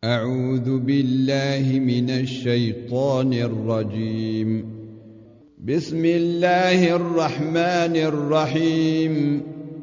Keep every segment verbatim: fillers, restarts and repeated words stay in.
أعوذ بالله من الشيطان الرجيم. بسم الله الرحمن الرحيم.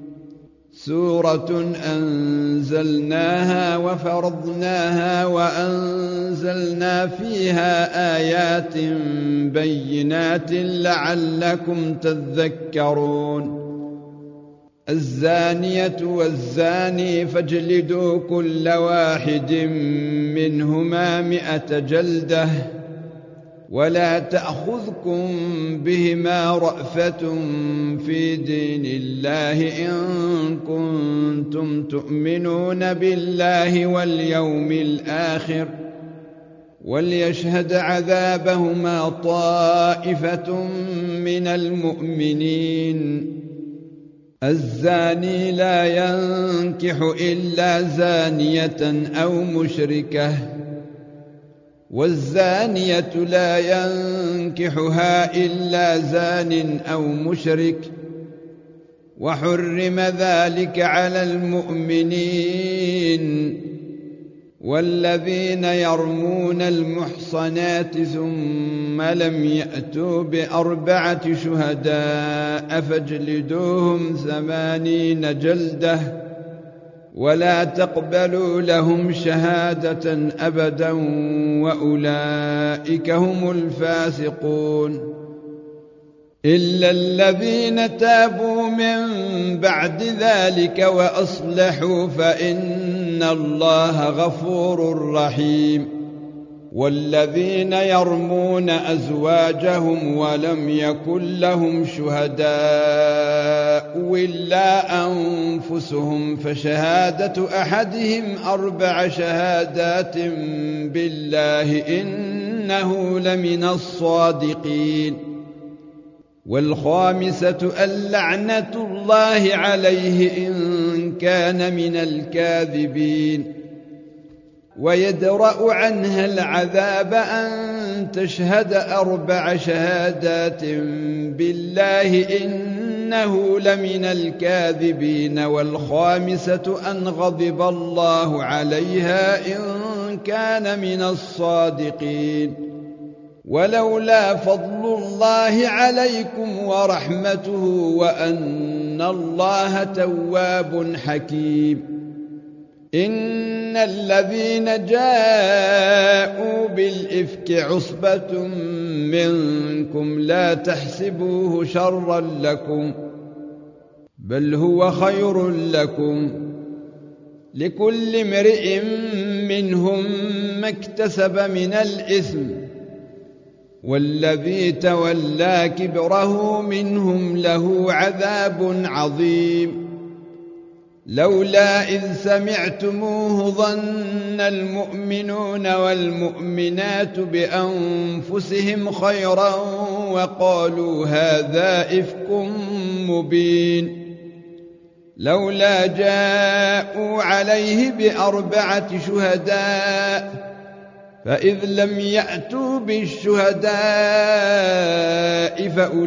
سورة أنزلناها وفرضناها وأنزلنا فيها آيات بينات لعلكم تذكرون. الزانية والزاني فاجلدوا كل واحد منهما مئة جلدة ولا تأخذكم بهما رأفة في دين الله إن كنتم تؤمنون بالله واليوم الآخر وليشهد عذابهما طائفة من المؤمنين. الزاني لا ينكح إلا زانية أو مشركة والزانية لا ينكحها إلا زان أو مشرك وحرم ذلك على المؤمنين. والذين يرمون المحصنات ثم لم يأتوا بأربعة شهداء فاجلدوهم ثمانين جلدة ولا تقبلوا لهم شهادة أبدا وأولئك هم الفاسقون. إلا الذين تابوا من بعد ذلك وأصلحوا فإن الله غفور رحيم. والذين يرمون أزواجهم ولم يكن لهم شهداء إلا أنفسهم فشهادة أحدهم أربع شهادات بالله إنه لمن الصادقين. والخامسة اللعنة الله عليه إن كان من الكاذبين. ويدرأ عنها العذاب أن تشهد أربع شهادات بالله إنه لمن الكاذبين. والخامسة أن غضب الله عليها إن كان من الصادقين. ولولا فضل الله عليكم ورحمته وأن الله تواب حكيم. إن الذين جاءوا بالإفك عصبة منكم لا تحسبوه شرا لكم بل هو خير لكم لكل امرئ منهم ما اكتسب من الإثم والذي تولى كبره منهم له عذاب عظيم. لولا إذ سمعتموه ظن المؤمنون والمؤمنات بأنفسهم خيرا وقالوا هذا إفك مبين. لولا جاءوا عليه بأربعة شهداء فإذ لم يأتوا بالشهداء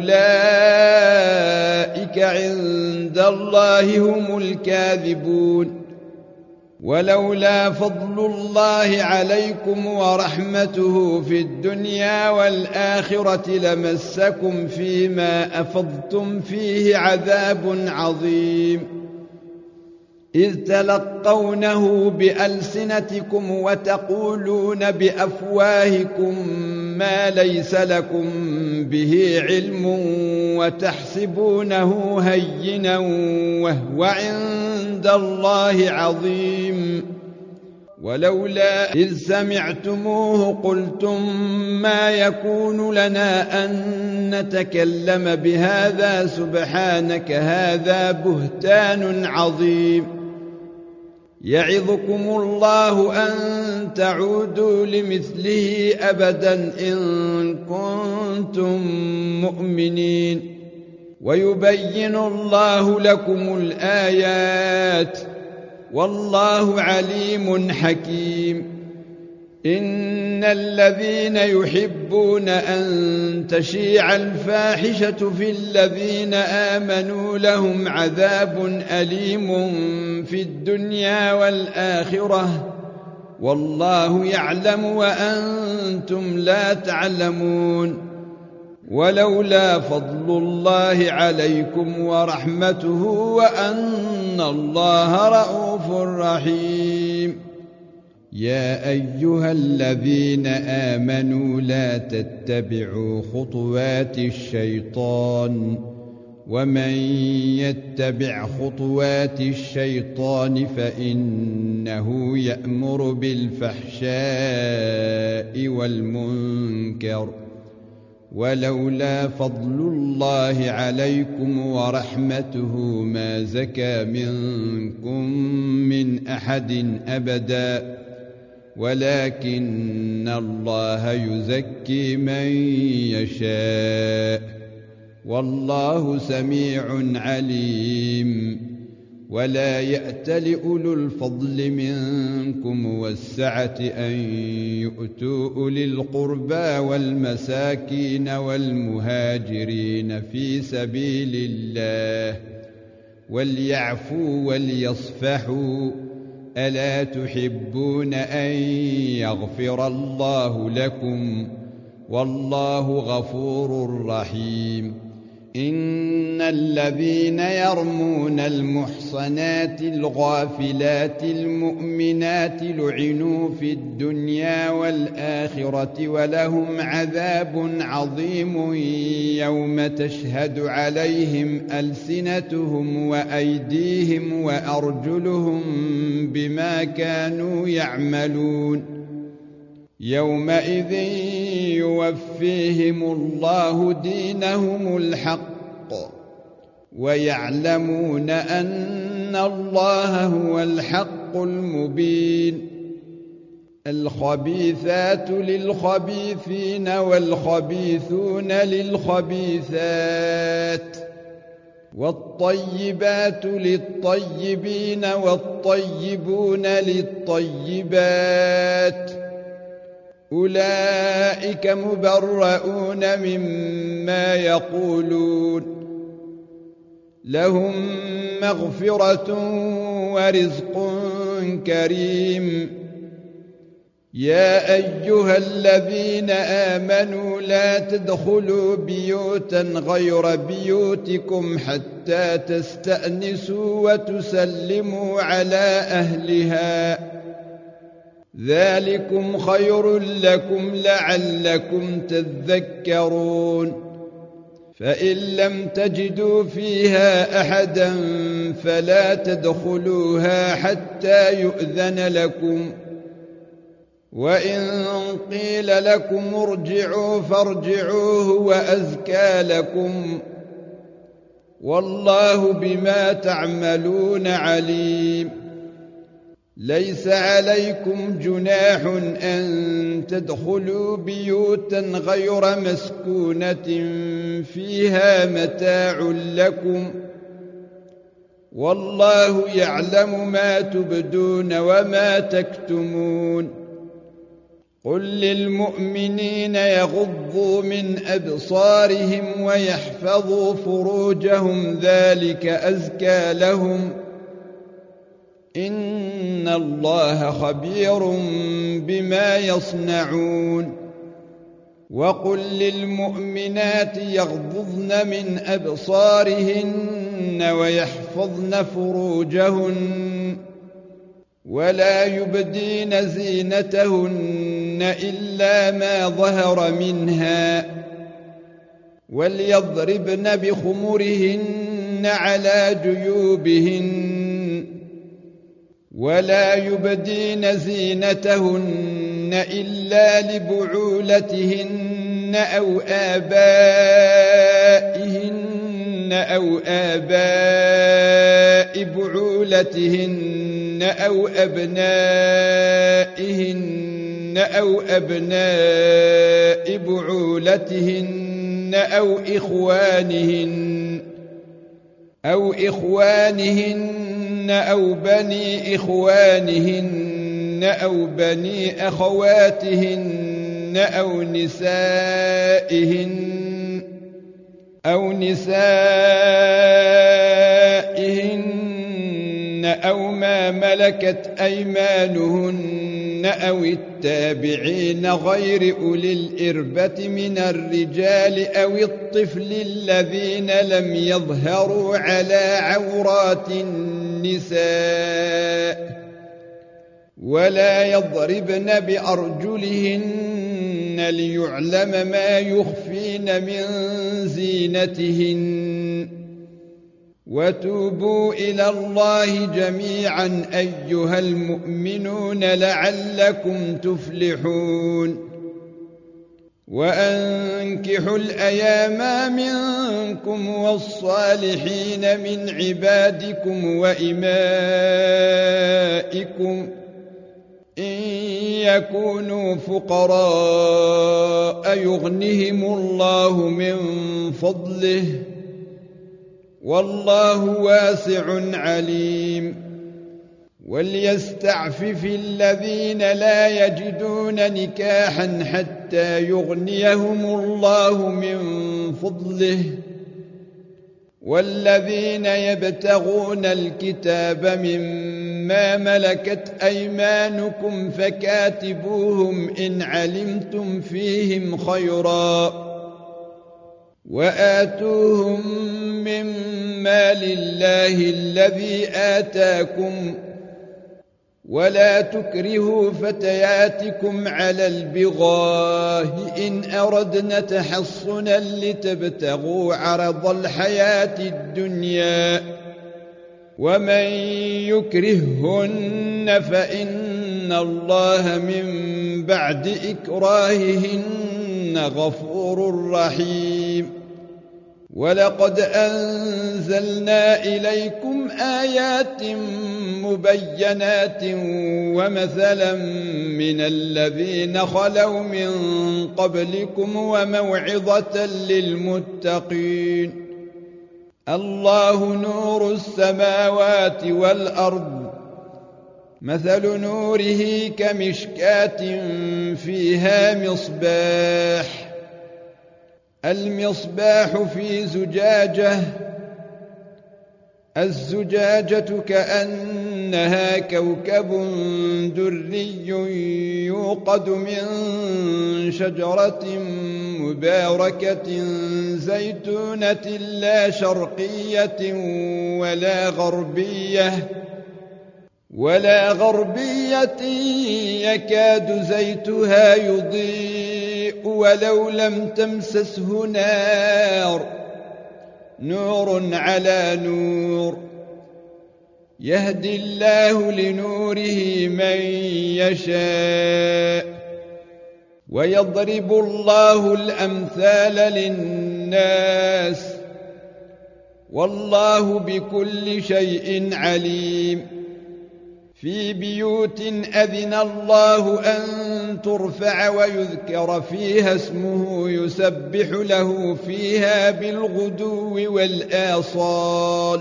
فأولئك عند الله هم الكاذبون. ولولا فضل الله عليكم ورحمته في الدنيا والآخرة لمسكم فيما أفضتم فيه عذاب عظيم. إذ تلقونه بألسنتكم وتقولون بأفواهكم ما ليس لكم به علم وتحسبونه هينا وهو عند الله عظيم. ولولا إذ سمعتموه قلتم ما يكون لنا أن نتكلم بهذا سبحانك هذا بهتان عظيم. يعظكم الله أن تعودوا لمثله أبدا إن كنتم مؤمنين. ويبين الله لكم الآيات والله عليم حكيم. إن الذين يحبون أن تشيع الفاحشة في الذين آمنوا لهم عذاب أليم في الدنيا والآخرة والله يعلم وأنتم لا تعلمون. ولولا فضل الله عليكم ورحمته وأن الله رءوف رحيم. يا أيها الذين آمنوا لا تتبعوا خطوات الشيطان ومن يتبع خطوات الشيطان فإنه يأمر بالفحشاء والمنكر ولولا فضل الله عليكم ورحمته ما زكى منكم من أحد أبدا ولكن الله يزكي من يشاء والله سميع عليم. ولا يأتل أولو الفضل منكم والسعة أن يؤتوا أولي القربى والمساكين والمهاجرين في سبيل الله وليعفوا وليصفحوا ألا تحبون أن يغفر الله لكم والله غفور رحيم. إن الذين يرمون المحصنات الغافلات المؤمنات لعنوا في الدنيا والآخرة ولهم عذاب عظيم يوم تشهد عليهم ألسنتهم وأيديهم وأرجلهم بما كانوا يعملون. يومئذ يوفيهم الله دينهم الحق ويعلمون أن الله هو الحق المبين. الخبيثات للخبيثين والخبيثون للخبيثات والطيبات للطيبين والطيبون للطيبات أولئك مبرؤون مما يقولون لهم مغفرة ورزق كريم. يا أيها الذين آمنوا لا تدخلوا بيوتا غير بيوتكم حتى تستأنسوا وتسلموا على أهلها ذلكم خير لكم لعلكم تذكرون. فإن لم تجدوا فيها أحدا فلا تدخلوها حتى يؤذن لكم وإن قيل لكم ارجعوا فارجعوا هو أزكى لكم والله بما تعملون عليم. ليس عليكم جناح أن تدخلوا بيوتا غير مسكونة فيها متاع لكم والله يعلم ما تبدون وما تكتمون. قل للمؤمنين يغضوا من أبصارهم ويحفظوا فروجهم ذلك أزكى لهم إن الله خبير بما يصنعون. وقل للمؤمنات يغضضن من أبصارهن ويحفظن فروجهن ولا يبدين زينتهن إلا ما ظهر منها وليضربن بخمرهن على جيوبهن ولا يبدين زينتهن إلا لبعولتهن أو آبائهن أو آباء بعولتهن أو أبنائهن أو أبناء بعولتهن أو إخوانهن أو إخوانهن أو بني إخوانهن أو بني أخواتهن أو نسائهن أو نسائهن أو ما ملكت أيمانهن أو التابعين غير أولي الإربة من الرجال أو الطفل الذين لم يظهروا على عورات النساء ولا يضربن بأرجلهن ليعلم ما يخفين من زينتهن وتوبوا إلى الله جميعا أيها المؤمنون لعلكم تفلحون وأنكحوا الأيام منكم والصالحين من عبادكم وإمائكم إن يكونوا فقراء يغنهم الله من فضله والله واسع عليم وليستعفف الذين لا يجدون نكاحا حتى يغنيهم الله من فضله والذين يبتغون الكتاب مما ملكت أيمانكم فكاتبوهم إن علمتم فيهم خيرا وآتوهم من مال الله الذي آتاكم ولا تكرهوا فتياتكم على البغاء إن أردن تحصنا لتبتغوا عرض الحياة الدنيا ومن يكرههن فإن الله من بعد إكراههن غفور رحيم ولقد أنزلنا إليكم آيات مبينات ومثلا من الذين خلوا من قبلكم وموعظة للمتقين الله نور السماوات والأرض مثل نوره كمشكاة فيها مصباح المصباح في زجاجة الزجاجة كأنها كوكب دري يوقد من شجرة مباركة زيتونة لا شرقية ولا غربية ولا غربية يكاد زيتها يضيء ولو لم تمسسه نار نور على نور يهدي الله لنوره من يشاء ويضرب الله الأمثال للناس والله بكل شيء عليم في بيوت أذن الله أن ترفع ويذكر فيها اسمه يسبح له فيها بالغدو والآصال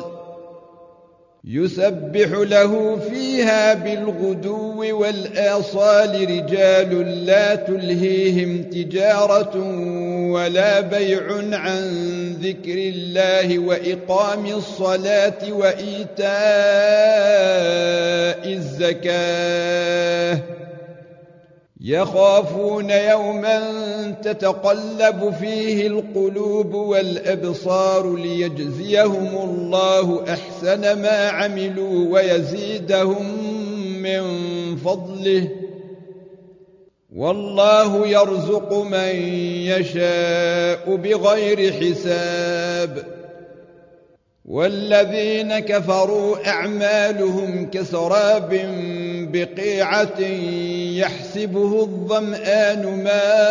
يسبح له فيها بالغدو والآصال رجال لا تلهيهم تجارة ولا بيع عن ذكر الله وإقام الصلاة وإيتاء الزكاة يخافون يوما تتقلب فيه القلوب والأبصار ليجزيهم الله أحسن ما عملوا ويزيدهم من فضله والله يرزق من يشاء بغير حساب والذين كفروا أعمالهم كسراب بقيعة يحسبه الظمآن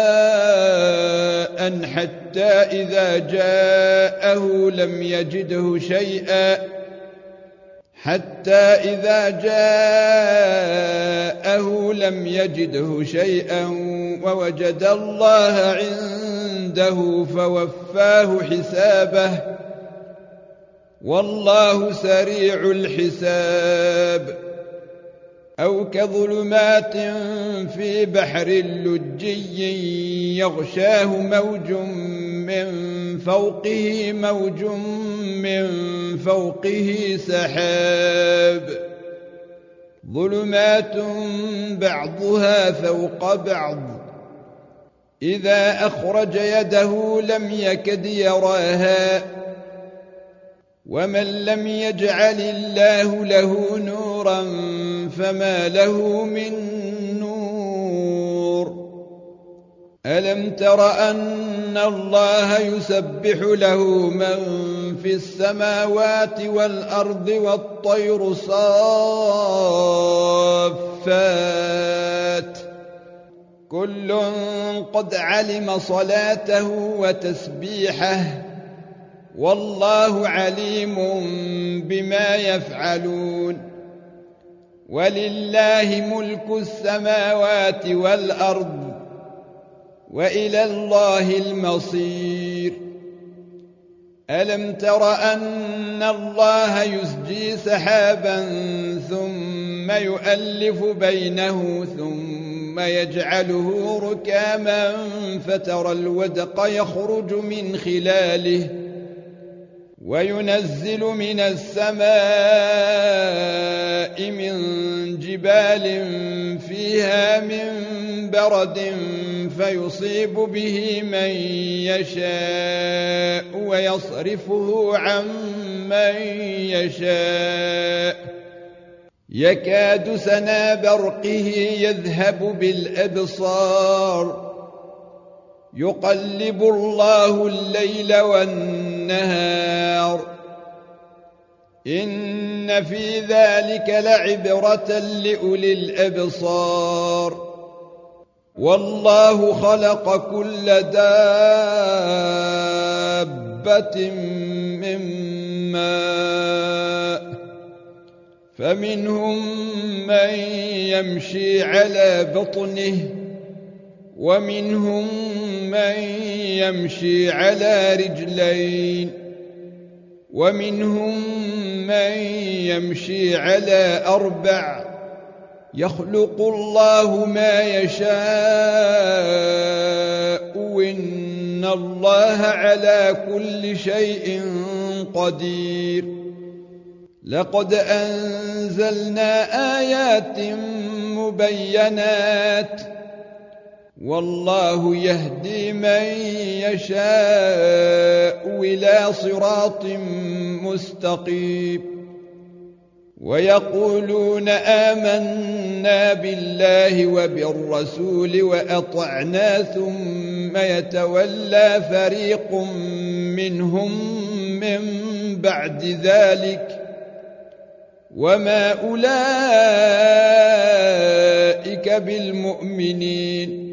ماء حتى إذا جاءه لم يجده شيئا حتى إذا جاءه لم يجده شيئا ووجد الله عنده فوفاه حسابه والله سريع الحساب أو كظلمات في بحر لجي يغشاه موج من فوقه موج من فوقه سحاب ظلمات بعضها فوق بعض إذا أخرج يده لم يكد يراها ومن لم يجعل الله له نورا فما له من نور ألم تر أن الله يسبح له من في السماوات والأرض والطير صافات كل قد علم صلاته وتسبيحه والله عليم بما يفعلون ولله ملك السماوات والأرض وإلى الله المصير ألم تر أن الله يسجي سحابا ثم يؤلف بينه ثم يجعله ركاما فترى الودق يخرج من خلاله وينزل من السماء من جبال فيها من برد فيصيب به من يشاء ويصرفه عن من يشاء يكاد سنا برقه يذهب بالأبصار يقلب الله الليل والنهار إن في ذلك لعبرة لأولي الأبصار والله خلق كل دابة من ماء فمنهم من يمشي على بطنه ومنهم من يمشي على رجلين ومنهم من يمشي على أربع يخلق الله ما يشاء إن الله على كل شيء قدير لقد أنزلنا آيات مبينات والله يهدي من يشاء إلى صراط مستقيم ويقولون آمنا بالله وبالرسول وأطعنا ثم يتولى فريق منهم من بعد ذلك وما أولئك بالمؤمنين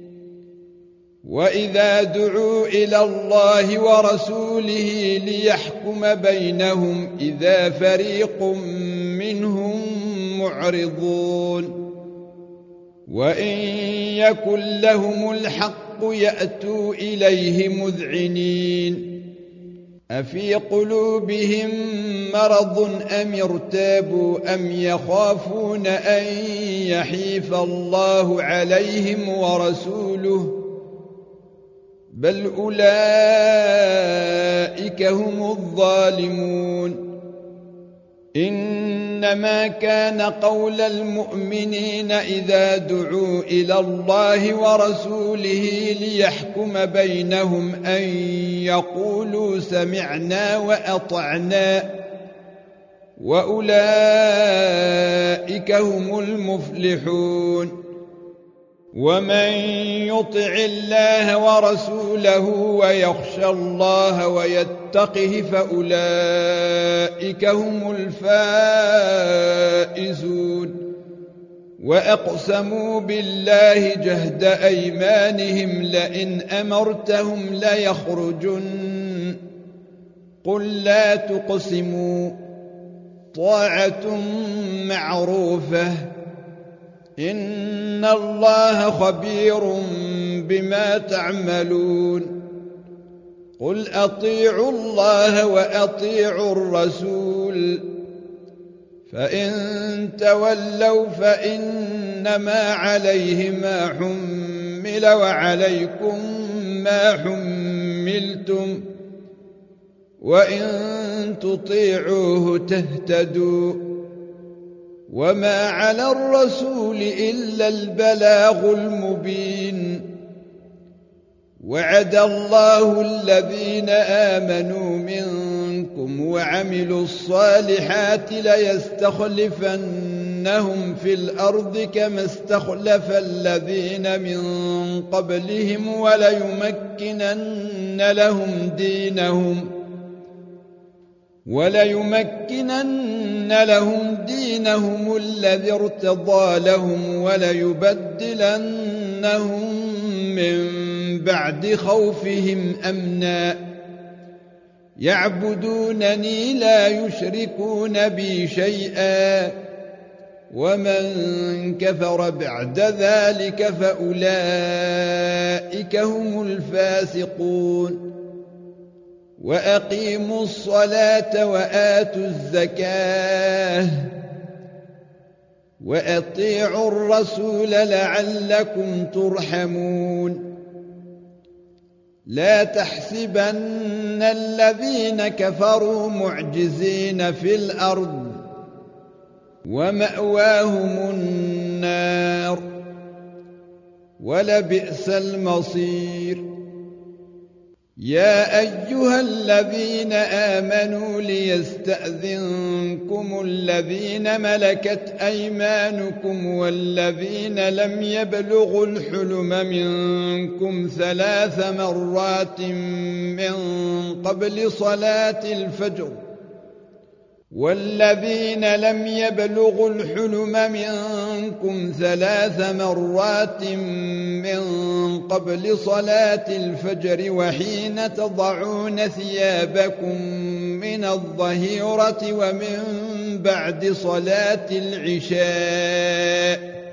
وإذا دعوا إلى الله ورسوله ليحكم بينهم إذا فريق منهم معرضون وإن يكن لهم الحق يأتوا إليه مذعنين أفي قلوبهم مرض أم ارتابوا أم يخافون أن يحيف الله عليهم ورسوله بل أولئك هم الظالمون إنما كان قول المؤمنين إذا دعوا إلى الله ورسوله ليحكم بينهم أن يقولوا سمعنا وأطعنا وأولئك هم المفلحون ومن يطع الله ورسوله ويخشى الله ويتقه فأولئك هم الفائزون وأقسموا بالله جهد أيمانهم لئن أمرتهم ليخرجن قل لا تقسموا طاعة معروفة إن الله خبير بما تعملون قل أطيعوا الله وأطيعوا الرسول فإن تولوا فإنما عليه ما حمل وعليكم ما حملتم وإن تطيعوه تهتدوا وما على الرسول إلا البلاغ المبين وعد الله الذين آمنوا منكم وعملوا الصالحات ليستخلفنهم في الأرض كما استخلف الذين من قبلهم وليمكنن لهم دينهم وليمكنن لهم دينهم الذي ارتضى لهم وليبدلنهم من بعد خوفهم أمنا يعبدونني لا يشركون بي شيئا ومن كفر بعد ذلك فأولئك هم الفاسقون وأقيموا الصلاة وآتوا الزكاة وأطيعوا الرسول لعلكم ترحمون لا تحسبن الذين كفروا معجزين في الأرض ومأواهم النار ولبئس المصير يا أيها الذين آمنوا ليستأذنكم الذين ملكت أيمانكم والذين لم يبلغوا الحلم منكم ثلاث مرات من قبل صلاة الفجر والذين لم يبلغوا الحلم منكم ثلاث مرات من قبل صلاة الفجر وحين تضعون ثيابكم من الظهيرة ومن بعد صلاة العشاء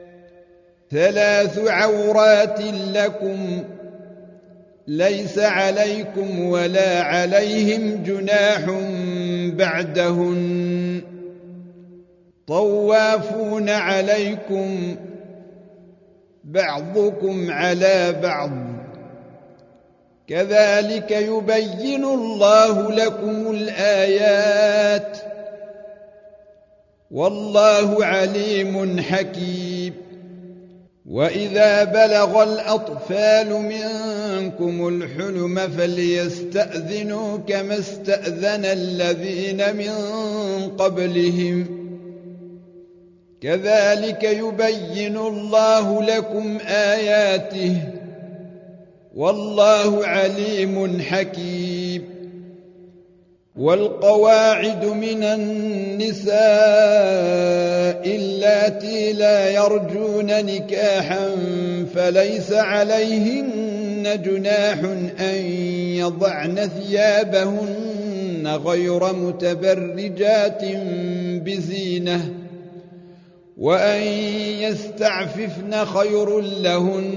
ثلاث عورات لكم ليس عليكم ولا عليهم جناح بعدهن طوافون عليكم بعضكم على بعض كذلك يبين الله لكم الآيات والله عليم حكيم وإذا بلغ الأطفال منكم الحلم فليستأذنوا كما استأذن الذين من قبلهم كذلك يبين الله لكم آياته والله عليم حكيم والقواعد من النساء اللاتي لا يرجون نكاحا فليس عليهن جناح أن يضعن ثيابهن غير متبرجات بزينة وأن يستعففن خير لهن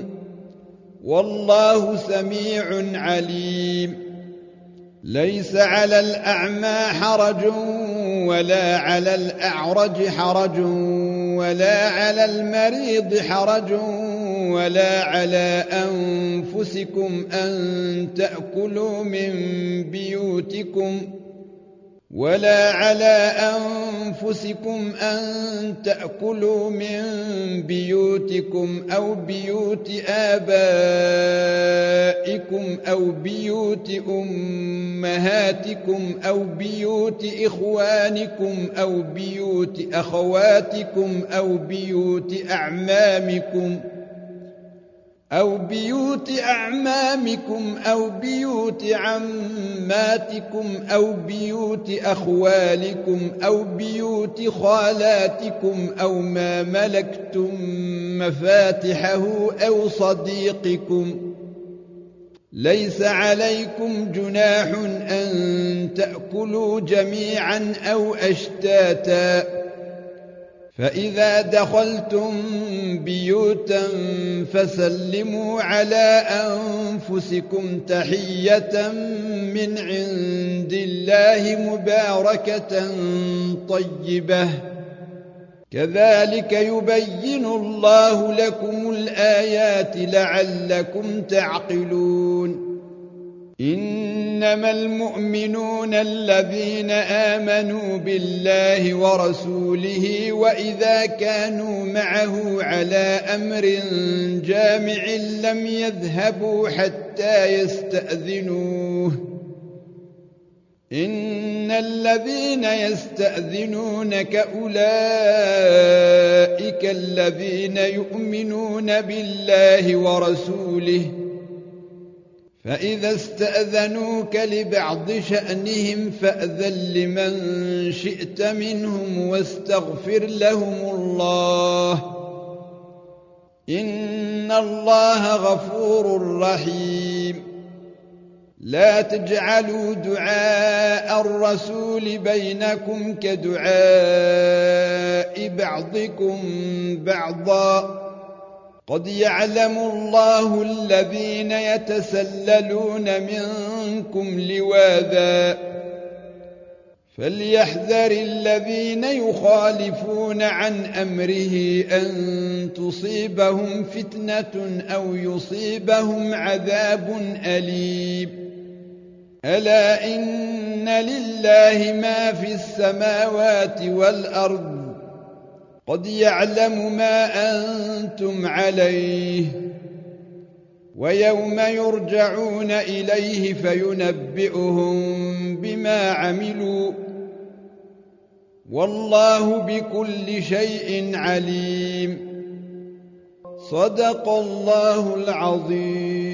والله سميع عليم ليس على الأعمى حرج ولا على الأعرج حرج ولا على المريض حرج ولا على أنفسكم أن تأكلوا من بيوتكم ولا على أنفسكم أن تأكلوا من بيوتكم أو بيوت آبائكم أو بيوت أمهاتكم أو بيوت إخوانكم أو بيوت أخواتكم أو بيوت أعمامكم أو بيوت أعمامكم أو بيوت عماتكم أو بيوت أخوالكم أو بيوت خالاتكم أو ما ملكتم مفاتحه أو صديقكم ليس عليكم جناح أن تأكلوا جميعا أو أشتاتا فإذا دخلتم بيوتا فسلموا على أنفسكم تحية من عند الله مباركة طيبة كذلك يبين الله لكم الآيات لعلكم تعقلون إن إنما المؤمنون الذين آمنوا بالله ورسوله وإذا كانوا معه على أمر جامع لم يذهبوا حتى يستأذنوه إن الذين يستأذنونك أولئك الذين يؤمنون بالله ورسوله فإذا استأذنوك لبعض شأنهم فأذن لمن شئت منهم واستغفر لهم الله إن الله غفور رحيم لا تجعلوا دعاء الرسول بينكم كدعاء بعضكم بعضا قد يعلم الله الذين يتسللون منكم لواذا فليحذر الذين يخالفون عن أمره أن تصيبهم فتنة أو يصيبهم عذاب أليم ألا إن لله ما في السماوات والأرض قد يعلم ما أنتم عليه ويوم يرجعون إليه فينبئهم بما عملوا والله بكل شيء عليم صدق الله العظيم.